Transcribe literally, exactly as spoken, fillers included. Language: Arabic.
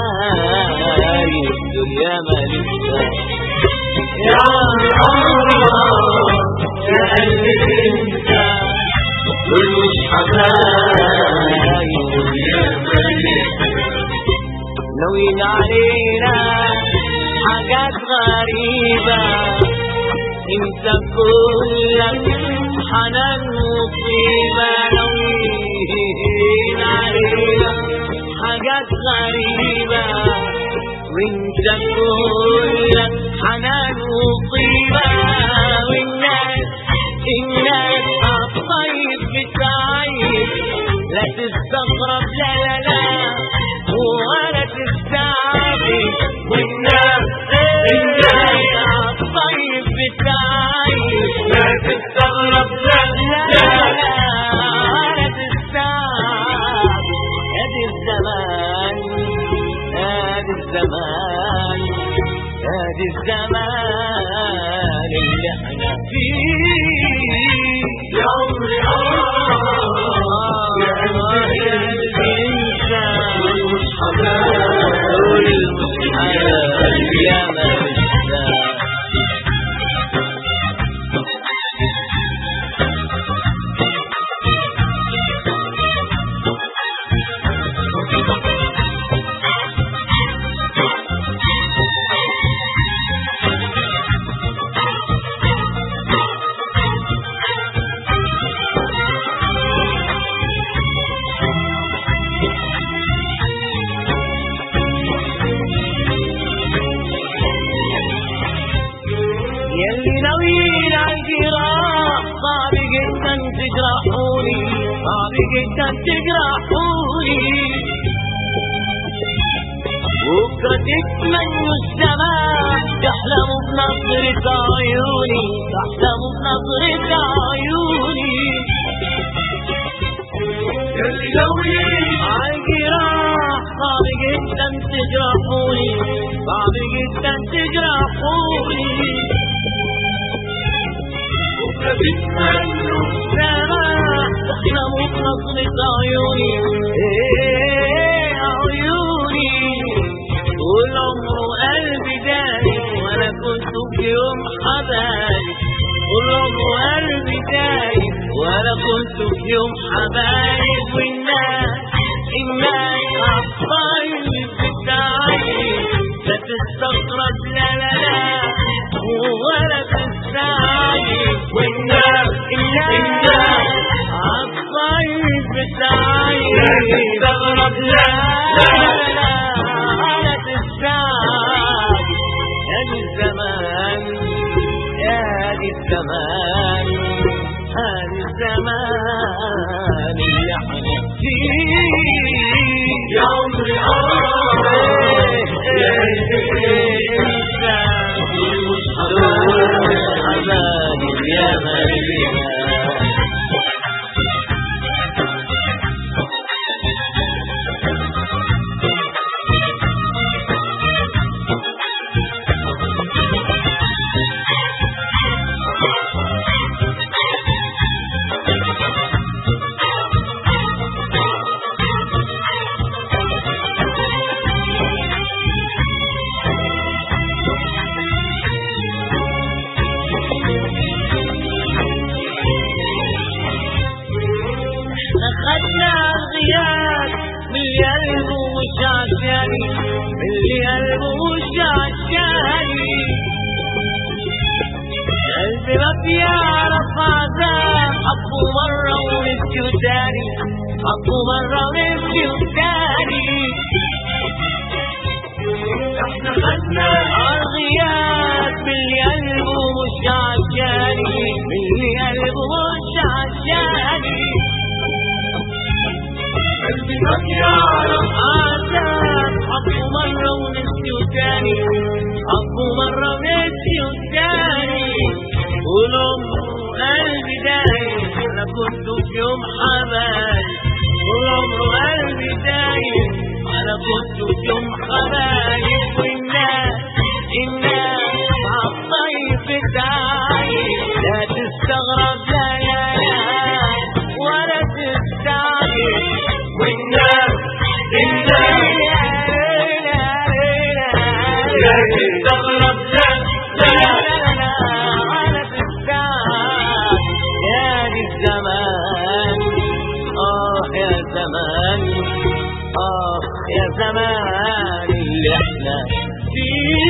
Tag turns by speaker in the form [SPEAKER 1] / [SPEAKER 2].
[SPEAKER 1] داري الدنيا مالكها
[SPEAKER 2] يا عمري يا قلبي انت دول مش حبايب الدنيا مالكها
[SPEAKER 1] ناويين علينا حاجات غريبة انت كلك حنان وطيبة ناويين علينا حاجات غريبة وانت كلك حنان وطيبة والناس الناس عالطيب بتعيب لا تستغرب لا لا لا ولا تستعجب والناس الناس عالطيب بتعيب
[SPEAKER 2] لا تستغرب لا
[SPEAKER 1] لا
[SPEAKER 2] لا
[SPEAKER 1] لا ولا تستعجب ادي الزمان ادي الزمان ادي الزمان اللي احنا فيه
[SPEAKER 2] يا عمري يا قلبي انت دول مش حبايب
[SPEAKER 1] يا مرسى يلي ناويين عالجراح صعب جدا تجرحوني صعب جدا تجرحوني بكرة تتمنوا السماء تحلموا بنظرة عيوني تحلموا بنظرة عيوني
[SPEAKER 2] يلي ناويين
[SPEAKER 1] عالجراح صعب جدا تجرحوني صعب جدا تجرحوني
[SPEAKER 2] بكرة تتمنوا
[SPEAKER 1] السماء تحلموا بنظرة عيوني ايه عيوني طول عمره قلبي دايب وانا كنت في يوم حبايب طول عمره قلبي دايب وانا كنت في يوم حبايب والناس الناس عالطيب بتعيب لا تستغرب لا لا لا ولا تستعجب والناس الناس عالطيب بتعيب
[SPEAKER 2] لا تستغرب لا
[SPEAKER 1] لا لا ولا تستعجب ادي الزمان ادي الزمان ادي الزمان اللي احنا فيه
[SPEAKER 2] يا عمري يا قلبي انت دول مش حبايب
[SPEAKER 1] يا مريم أخذنا الغياب من قلبه مش عشاني من قلبه مش عشاني قلبي ما بيعرف عذاب حبه مرة ونسيه تاني حبه مرة ونسيه تاني
[SPEAKER 2] احنا خدنا
[SPEAKER 1] الغياب من قلبه مش عشاني من قلبه مش عشاني
[SPEAKER 2] قلبي ما بيعرف
[SPEAKER 1] عذاب حبه مرة ونسيه تاني حبه مرة ونسيه تاني طول عمره قلبي دايب أنا كنت في يوم حبايب طول عمره قلبي دايب أنا كنت في يوم حبايب والناس الناس عالطيب بتعيب لا تستغرب لا لا لا ولا تستعجب
[SPEAKER 2] والناس الناس
[SPEAKER 1] تستغرب لا لا لا لا على تستعب يا دي الزمان آه يا زمان آه يا زمان اللي احنا فيه